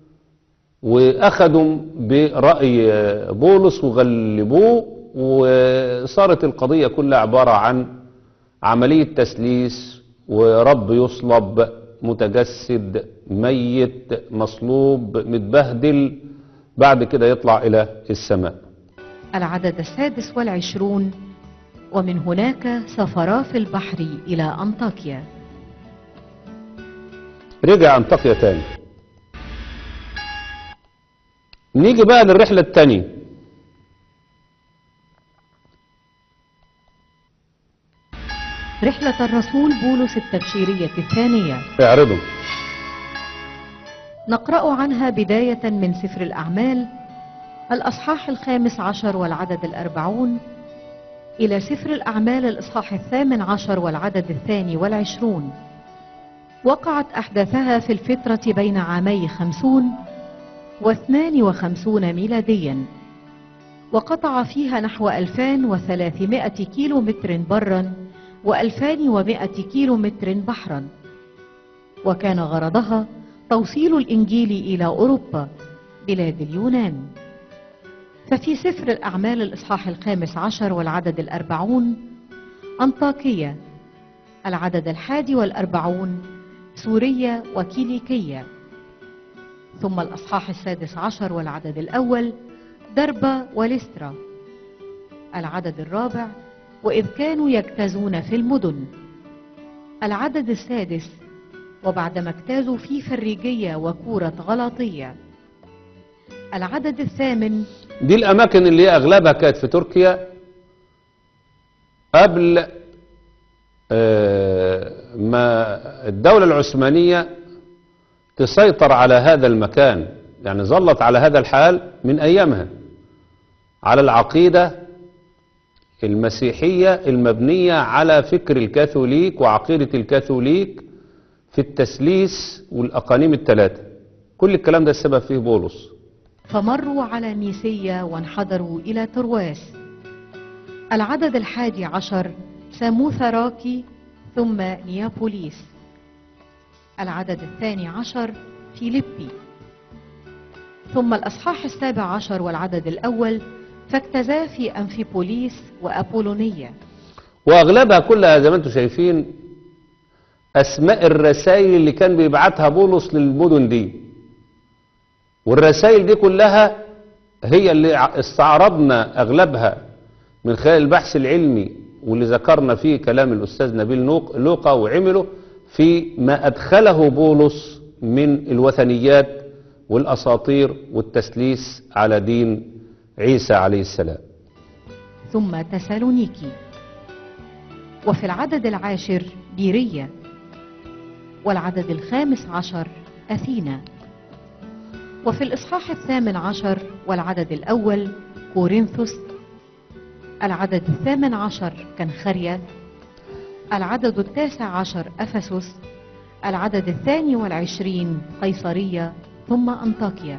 واخدوا برأي بولس وغلبوه، وصارت القضية كلها عبارة عن عملية تسليس، ورب يصلب متجسد ميت مصلوب متبهدل بعد كده يطلع إلى السماء. العدد السادس والعشرون ومن هناك سافرا في البحر إلى أنطاكيا. رجع أنطاكيا تاني. نيجي بقى للرحلة التانية. رحلة الرسول بولس التبشيرية الثانية. اعرضوا. نقرأ عنها بداية من سفر الأعمال الأصحاح الخامس عشر والعدد الأربعون إلى سفر الأعمال الإصحاح الثامن عشر والعدد الثاني والعشرون. وقعت أحداثها في الفترة بين عامي خمسون واثنان وخمسون ميلاديا، وقطع فيها نحو ألفين وثلاثمائة كيلو متر برا وألفين ومائة كيلو متر بحرا، وكان غرضها توصيل الإنجيل إلى أوروبا بلاد اليونان. ففي سفر الأعمال الإصحاح الخامس عشر والعدد الأربعون أنطاكية، العدد الحادي والأربعون سوريا وكيليكية. ثم الأصحاح السادس عشر والعدد الأول دربة وليسترا، العدد الرابع وإذ كانوا يجتازون في المدن، العدد السادس وبعدما اجتازوا في فريجية وكورة غلاطية، العدد الثامن. دي الأماكن اللي أغلبها كانت في تركيا قبل ما الدولة العثمانية تسيطر على هذا المكان، يعني ظلت على هذا الحال من أيامها على العقيدة المسيحية المبنية على فكر الكاثوليك وعقيدة الكاثوليك في التثليث والأقانيم الثلاثة. كل الكلام ده السبب فيه بولس. فمروا على ميسية وانحدروا إلى ترواس، العدد الحادي عشر ساموثراكي ثم نيابوليس، العدد الثاني عشر فيليبي. ثم الأصحاح السابع عشر والعدد الأول فاجتازا في أنفيبوليس وأبولونية. وأغلبها كلها زي ما انتم شايفين أسماء الرسائل اللي كان بيبعتها بولس للمدن دي، والرسائل دي كلها هي اللي استعرضنا أغلبها من خلال البحث العلمي واللي ذكرنا فيه كلام الأستاذ نبيل لوقا وعمله في ما أدخله بولس من الوثنيات والأساطير والتسليس على دين عيسى عليه السلام. ثم تسالونيكي، وفي العدد العاشر بيرية، والعدد الخامس عشر أثينا، وفي الإصحاح الثامن عشر والعدد الأول كورنثوس، العدد الثامن عشر كنخرية، العدد التاسع عشر أفسس، العدد الثاني والعشرين قيصرية، ثم أنطاكيا.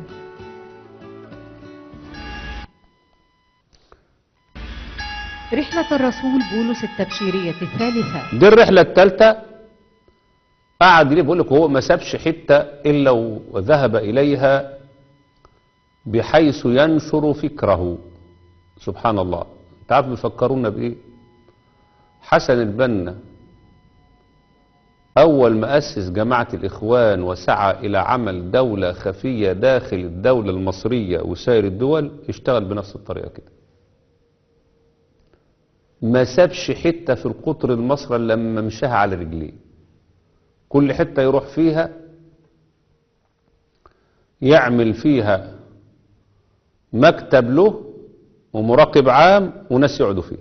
رحلة الرسول بولس التبشيرية الثالثة. دي الرحلة الثالثة. قعد ليه بقول لك هو ما سابش حتة إلا وذهب إليها بحيث ينشر فكره. سبحان الله. تعرفوا بيفكرونا بإيه؟ حسن البنا أول ما أسس جماعة الإخوان وسعى إلى عمل دولة خفية داخل الدولة المصرية وسائر الدول، اشتغل بنفس الطريقة كده. ما سابش حتة في القطر المصري لما مشاها على رجليه. كل حتة يروح فيها يعمل فيها مكتب له ومراقب عام وناس يقعدوا فيه،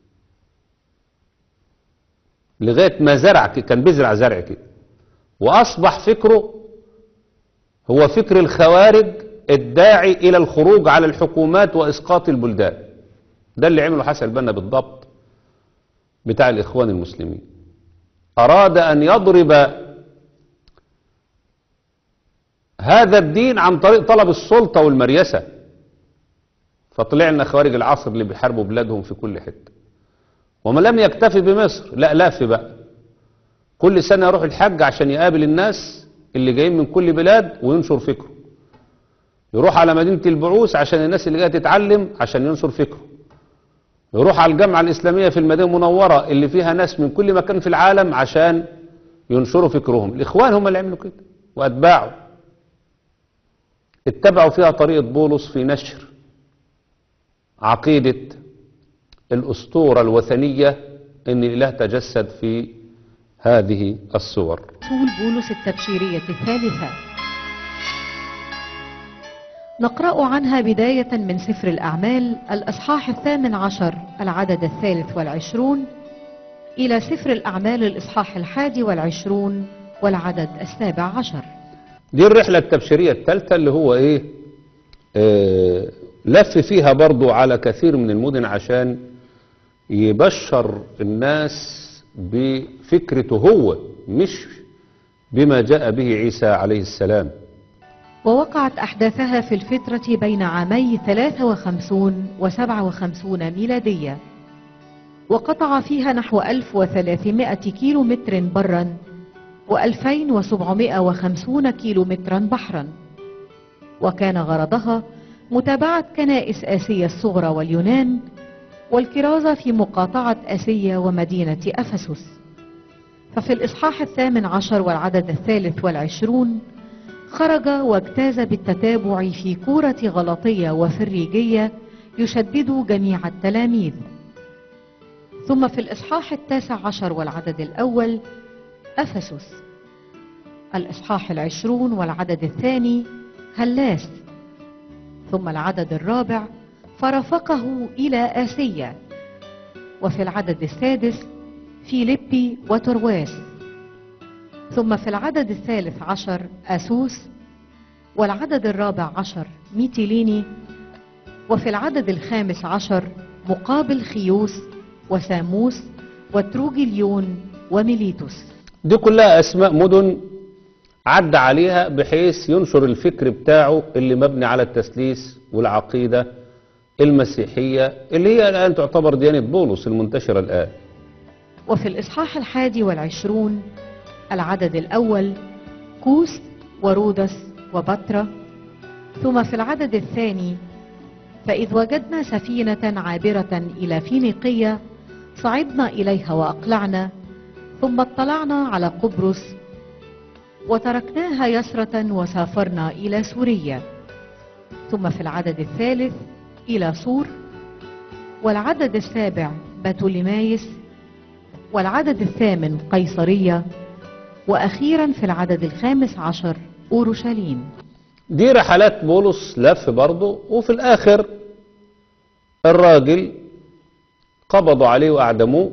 لغاية ما زرع كان بيزرع زرع كده، وأصبح فكره هو فكر الخوارج الداعي إلى الخروج على الحكومات وإسقاط البلدان. ده اللي عمله حسن البنا بالضبط بتاع الإخوان المسلمين. أراد أن يضرب هذا الدين عن طريق طلب السلطة والمريسة، فطلعنا خوارج العصر اللي بيحاربوا بلادهم في كل حتة. وما لم يكتفي بمصر، لا لف بقى، كل سنة يروح الحج عشان يقابل الناس اللي جايين من كل بلاد وينشر فكره. يروح على مدينة البعوث عشان الناس اللي جاية تتعلم عشان ينشر فكره. يروح على الجامعة الإسلامية في المدينة المنورة اللي فيها ناس من كل مكان في العالم عشان ينشروا فكرهم. الإخوان هم اللي عملوا كده وأتباعوا اتبعوا فيها طريقة بولس في نشر عقيدة الأسطورة الوثنية إن الإله تجسد في هذه الصور. رسول بولس التبشيرية الثالثة نقرأ عنها بداية من سفر الأعمال الإصحاح الثامن عشر العدد الثالث والعشرون إلى سفر الأعمال الإصحاح الحادي والعشرون والعدد السابع عشر. دي الرحلة التبشيرية الثالثة اللي هو إيه آه لف فيها برضو على كثير من المدن عشان يبشر الناس بفكرته هو، مش بما جاء به عيسى عليه السلام. ووقعت أحداثها في الفترة بين عامي ثلاثة وخمسين وسبعة وخمسين ميلادية، وقطع فيها نحو ألف وثلاثمائة كيلو متر برا وألفين وسبعمائة وخمسين كيلو مترا بحرا، وكان غرضها متابعة كنائس آسيا الصغرى واليونان والكرازة في مقاطعة آسيا ومدينة أفسس. ففي الإصحاح الثامن عشر والعدد الثالث والعشرون خرج واجتاز بالتتابع في كورة غلطية وفريجية يشدد جميع التلاميذ. ثم في الإصحاح التاسع عشر والعدد الأول أفسس. الإصحاح العشرون والعدد الثاني هلاس. ثم العدد الرابع فرافقه إلى آسيا. وفي العدد السادس فيليبي وترواس. ثم في العدد الثالث عشر أسوس. والعدد الرابع عشر ميتيليني. وفي العدد الخامس عشر مقابل خيوس وساموس وتروجيليون وميليتوس. دي كلها أسماء مدن عدى عليها بحيث ينشر الفكر بتاعه اللي مبني على التثليث والعقيدة المسيحية اللي هي الآن تعتبر ديانة بولس المنتشرة الآن. وفي الإصحاح الحادي والعشرون العدد الأول كوس ورودس وبطرة. ثم في العدد الثاني فإذ وجدنا سفينة عابرة إلى فينيقية صعدنا إليها وأقلعنا، ثم اطلعنا على قبرص وتركناها يسرة وسافرنا إلى سوريا. ثم في العدد الثالث إلى صور. والعدد السابع بطوليمايس. والعدد الثامن قيصرية. وأخيرا في العدد الخامس عشر أورشليم. دي رحلات بولس لف برضه، وفي الآخر الراجل قبضوا عليه وأعدموه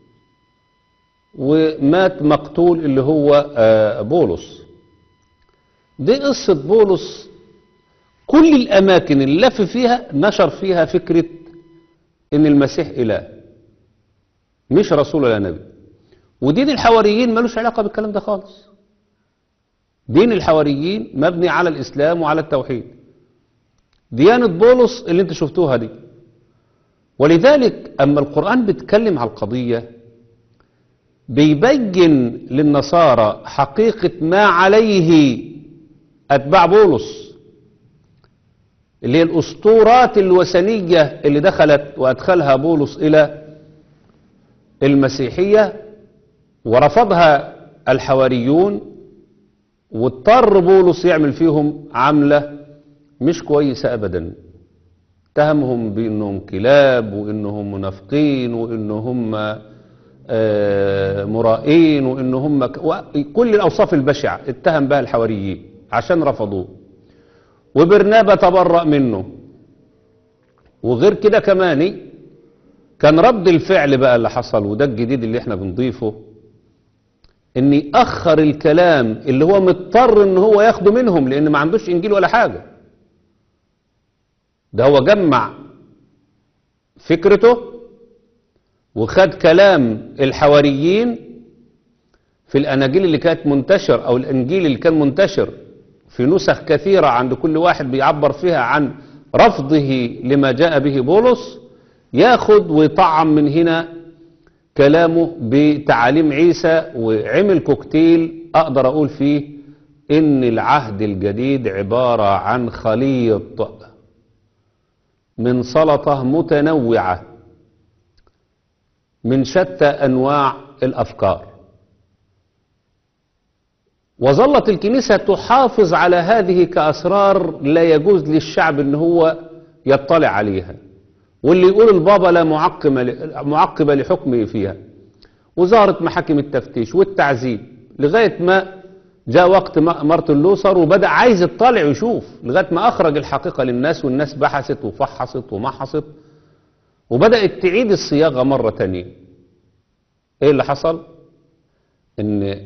ومات مقتول اللي هو بولس. دي قصة بولس. كل الأماكن اللي لف فيها نشر فيها فكرة إن المسيح إله مش رسول ولا نبي. ودين الحواريين ملوش علاقة بالكلام ده خالص. دين الحواريين مبني على الإسلام وعلى التوحيد. ديانة بولس اللي انت شفتوها دي. ولذلك أما القرآن بيتكلم على القضية بيبين للنصارى حقيقة ما عليه أتباع بولس، اللي هي الأسطورات الوثنية اللي دخلت وأدخلها بولس إلى المسيحية ورفضها الحواريون، واضطر بولس يعمل فيهم عملة مش كويسة أبدا. اتهمهم بأنهم كلاب وأنهم منافقين وأنهم مرائين وأنهم كل الأوصاف البشعة اتهم بها الحواريين عشان رفضوه. وبرنابا تبرأ منه. وغير كده كمان كان رد الفعل بقى اللي حصل، وده الجديد اللي احنا بنضيفه، اني اخر الكلام اللي هو مضطر ان هو ياخده منهم لان ما عندوش انجيل ولا حاجة. ده هو جمع فكرته وخد كلام الحواريين في الاناجيل اللي كانت منتشر او الانجيل اللي كان منتشر في نسخ كثيرة عند كل واحد بيعبر فيها عن رفضه لما جاء به بولس، ياخد ويطعم من هنا كلامه بتعاليم عيسى، وعمل كوكتيل اقدر اقول فيه ان العهد الجديد عبارة عن خليط من سلطة متنوعة من شتى انواع الافكار. وظلت الكنيسة تحافظ على هذه كأسرار لا يجوز للشعب ان هو يطلع عليها، واللي يقول البابا لا معقبة لحكمه فيها. وظهرت محاكم التفتيش والتعذيب لغاية ما جاء وقت مارتن لوثر وبدأ عايز يطلع ويشوف، لغاية ما أخرج الحقيقة للناس، والناس بحثت وفحصت ومحصت وبدأت تعيد الصياغة مرة تانية. ايه اللي حصل؟ ان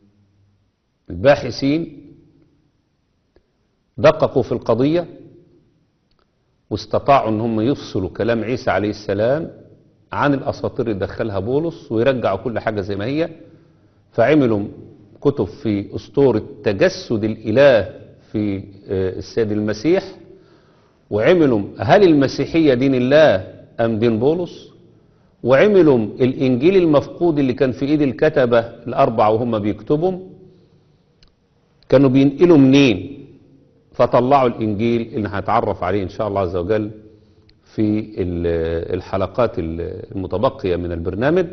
الباحثين دققوا في القضية واستطاعوا ان هم يفصلوا كلام عيسى عليه السلام عن الاساطير اللي دخلها بولس ويرجعوا كل حاجة زي ما هي. فعملوا كتب في اسطورة تجسد الاله في السيد المسيح، وعملوا هل المسيحية دين الله أم دين بولس، وعملوا الإنجيل المفقود اللي كان في إيد الكتبة الأربعة وهم بيكتبوا كانوا بينقلوا منين، فطلعوا الإنجيل اللي هنتعرف عليه إن شاء الله عز وجل في الحلقات المتبقية من البرنامج.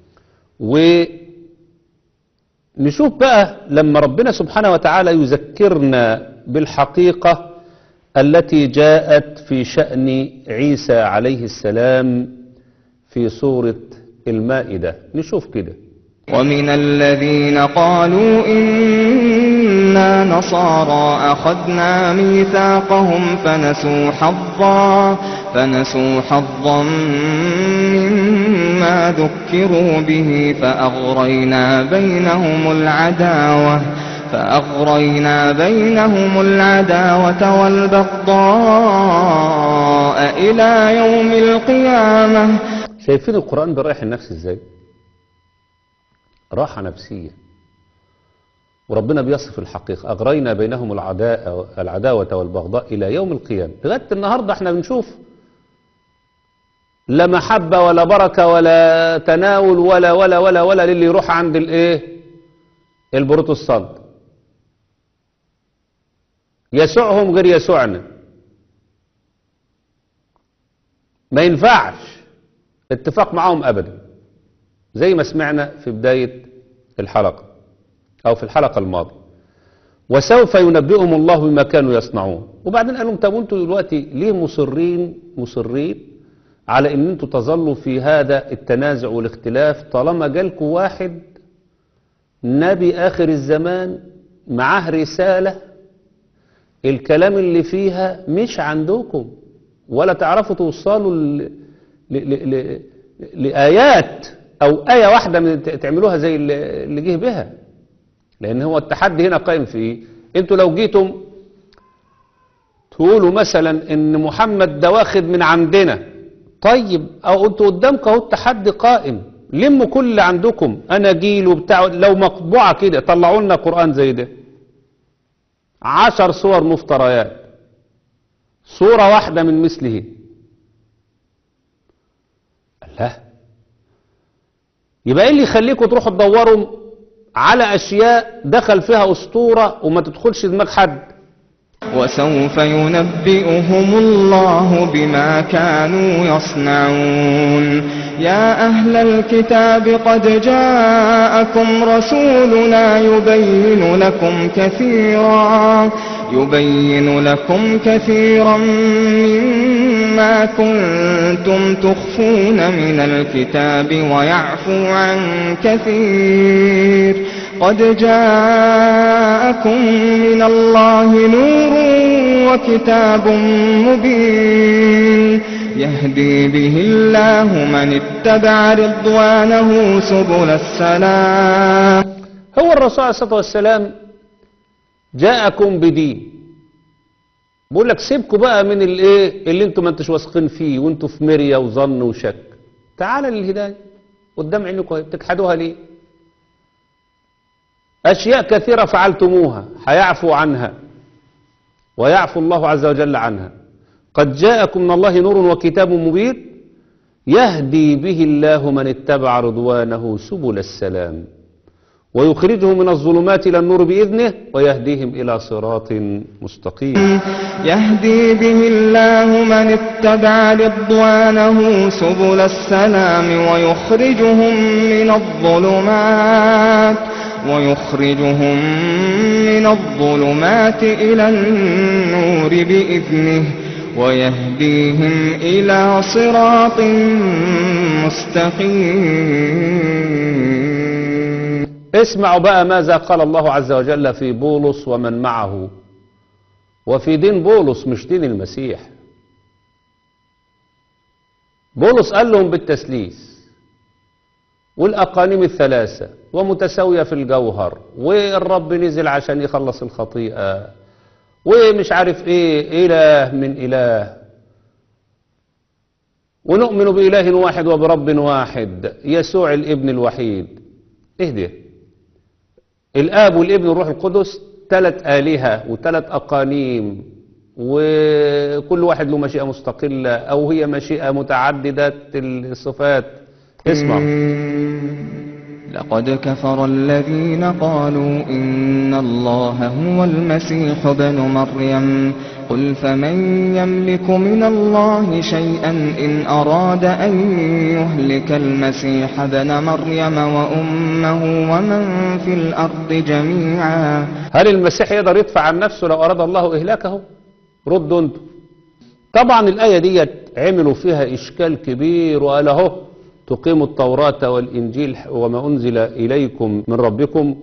ونشوف بقى لما ربنا سبحانه وتعالى يذكرنا بالحقيقة التي جاءت في شأن عيسى عليه السلام في سورة المائدة. نشوف كده: ومن الذين قالوا إنا نصارى أخذنا ميثاقهم فنسوا حظا فنسوا حظا مما ذكروا به فأغرينا بينهم العداوة فأغرينا بينهم العداوة والبغضاء إلى يوم القيامة. شايفين القرآن بيريح النفس ازاي؟ راحة نفسية، وربنا بيصف الحقيقة: أغرينا بينهم العداوة والبغضاء إلى يوم القيامة. لغاية النهاردة احنا بنشوف لا محبة ولا بركة ولا تناول ولا ولا ولا ولا للي يروح عند الايه البروتستانت، يسوعهم غير يسوعنا. ما ينفعش اتفاق معهم أبدا، زي ما سمعنا في بداية الحلقة أو في الحلقة الماضية: وسوف ينبئهم الله بما كانوا يصنعون. وبعدين قالوا: طب انتوا دلوقتي ليه مصرين مصرين على ان انتوا تظلوا في هذا التنازع والاختلاف طالما جالكوا واحد نبي آخر الزمان معاه رسالة الكلام اللي فيها مش عندكم، ولا تعرفوا توصلوا ل... ل... ل... ل... لآيات أو آية واحدة من تعملوها زي اللي جه بها. لأن هو التحدي هنا قائم في إيه؟ أنتوا لو جيتم تقولوا مثلا إن محمد ده واخد من عندنا، طيب أو أنتوا قدامك أهو التحدي قائم، لموا كل اللي عندكم أناجيل وبتاع، لو مطبوعة كده طلعوا لنا قرآن زي ده عشر صور مفتريات، صورة واحدة من مثله. الله، يبقى ايه اللي يخليكم تروحوا تدوروا على اشياء دخل فيها اسطورة وما تدخلش دماغ حد؟ وسوف ينبئهم الله بما كانوا يصنعون. يا أهل الكتاب قد جاءكم رسولنا يبين لكم كثيرا يبين لكم كثيرا مما كنتم تخفون من الكتاب ويعفو عن كثير. قد جاءكم من الله نور وكتاب مبين يهدي به الله من اتبع رضوانه سبل السلام. هو الرسول عليه الصلاة والسلام جاءكم بدين، بقول لك سيبكوا بقى من الايه اللي انتم ما انتش واثقين فيه وانتم في مرية وظن وشك. تعال للهداية قدام عينكم، بتجحدوها ليه؟ أشياء كثيرة فعلتموها هيعفو عنها ويعفو الله عز وجل عنها. قد جاءكم من الله نور وكتاب مبين يهدي به الله من اتبع رضوانه سبل السلام ويخرجهم من الظلمات إلى النور بإذنه ويهديهم إلى صراط مستقيم. يهدي به الله من اتبع رضوانه سبل السلام ويخرجهم من الظلمات ويخرجهم من الظلمات إلى النور بإذنه ويهديهم إلى صراط مستقيم. اسمعوا بقى ماذا قال الله عز وجل في بولس ومن معه، وفي دين بولس مش دين المسيح. بولس قال لهم بالتثليث والأقانيم الثلاثة ومتساوية في الجوهر، والرب نزل عشان يخلص الخطيئة، ومش عارف ايه، إله من إله، ونؤمن بإله واحد وبرب واحد يسوع الابن الوحيد. ايه ده؟ الآب والابن والروح القدس ثلاث آلهة وثلاث أقانيم وكل واحد له مشيئة مستقلة أو هي مشيئة متعددة الصفات. اسمع. لقد كفر الذين قالوا إن الله هو المسيح ابن مريم قل فمن يملك من الله شيئا إن أراد أن يهلك المسيح ابن مريم وأمه ومن في الأرض جميعا. هل المسيح يقدر يدفع عن نفسه لو أراد الله إهلاكه؟ ردوا انتم. طبعا الآية دي عملوا فيها إشكال كبير وقال اهو تقيموا التوراة والإنجيل وما أنزل إليكم من ربكم.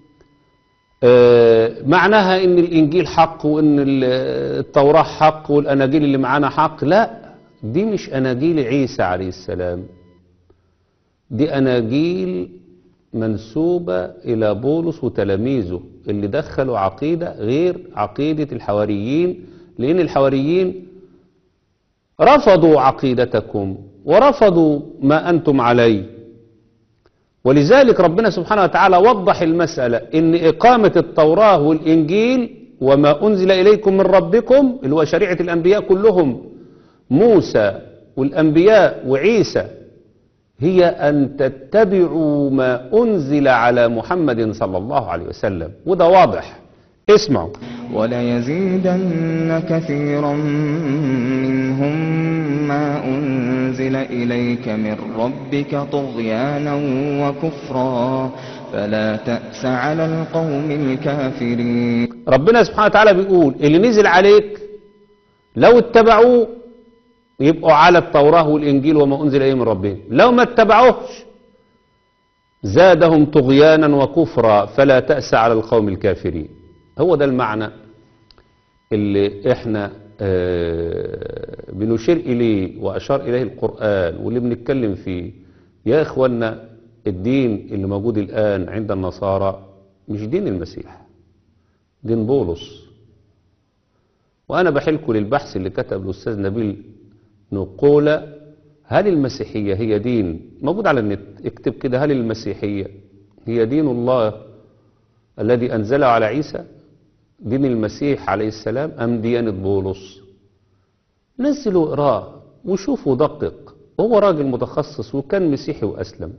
آه معناها إن الإنجيل حق وإن التوراة حق والأناجيل اللي معانا حق. لا، دي مش أناجيل عيسى عليه السلام، دي أناجيل منسوبة إلى بولس وتلاميذه اللي دخلوا عقيدة غير عقيدة الحواريين، لأن الحواريين رفضوا عقيدتكم ورفضوا ما أنتم عليه. ولذلك ربنا سبحانه وتعالى وضح المسألة إن إقامة التوراة والإنجيل وما أنزل إليكم من ربكم اللي هو شريعة الأنبياء كلهم، موسى والأنبياء وعيسى، هي أن تتبعوا ما أنزل على محمد صلى الله عليه وسلم. وده واضح. اسمعوا. وليزيدن كثيرا منهم ما أنزل إليك من ربك طغيانا وكفرا فلا تأس على القوم الكافرين. ربنا سبحانه وتعالى بيقول اللي نزل عليك لو اتبعوه يبقوا على التوراة والإنجيل وما أنزل إليه من ربهم، لو ما اتبعوهش زادهم طغيانا وكفرا فلا تأس على القوم الكافرين. هو ده المعنى اللي احنا اه بنشير إليه وأشار إليه القرآن واللي بنتكلم فيه. يا إخوانا، الدين اللي موجود الآن عند النصارى مش دين المسيح، دين بولس. وأنا بحلكوا للبحث اللي كتب الأستاذ نبيل نقولة، هل المسيحية هي دين موجود على النت؟ اكتب كده، هل المسيحية هي دين الله الذي أنزله على عيسى، دين المسيح عليه السلام، أم ديانة بولس؟ نزلوا اقراه وشوفوا دقق. هو راجل متخصص وكان مسيحي وأسلم،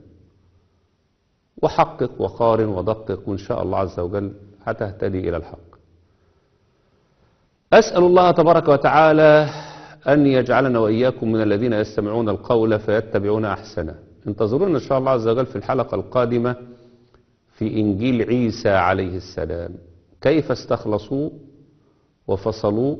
وحقق وقارن ودقق وإن شاء الله عز وجل هتهتدي إلى الحق. أسأل الله تبارك وتعالى أن يجعلنا وإياكم من الذين يستمعون القول فيتبعون أحسنه. انتظرونا إن شاء الله عز وجل في الحلقة القادمة في إنجيل عيسى عليه السلام، كيف استخلصوا وفصلوا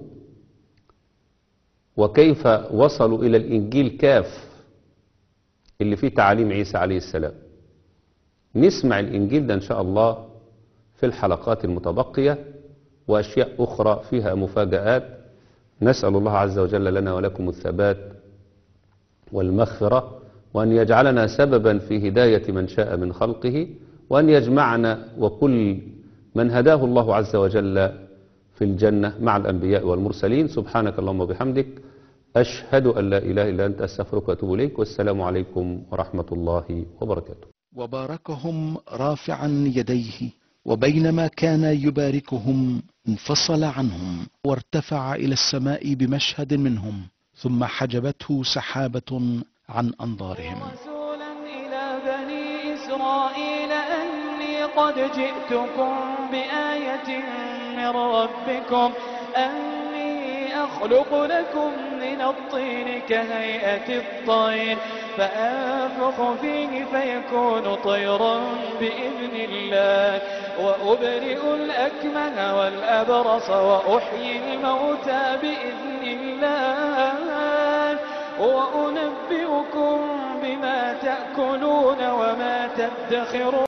وكيف وصلوا إلى الإنجيل كاف اللي فيه تعاليم عيسى عليه السلام. نسمع الإنجيل ده إن شاء الله في الحلقات المتبقية وأشياء أخرى فيها مفاجآت. نسأل الله عز وجل لنا ولكم الثبات والمغفرة، وأن يجعلنا سببا في هداية من شاء من خلقه، وأن يجمعنا وكل من هداه الله عز وجل في الجنة مع الأنبياء والمرسلين. سبحانك اللهم وبحمدك، أشهد أن لا إله إلا أنت، أستغفرك وأتوب إليك، والسلام عليكم ورحمة الله وبركاته. وباركهم رافعا يديه، وبينما كان يباركهم انفصل عنهم وارتفع إلى السماء بمشهد منهم، ثم حجبته سحابة عن أنظارهم. رسولا إلى بني إسرائيل أني قد جئتكم بآية من ربكم أني أخلق لكم من الطين كهيئة الطير فأنفخ فيه فيكون طيرا بإذن الله وأبرئ الأكمه والأبرص وأحيي الموتى بإذن الله وأنبئكم بما تأكلون وما تدخرون.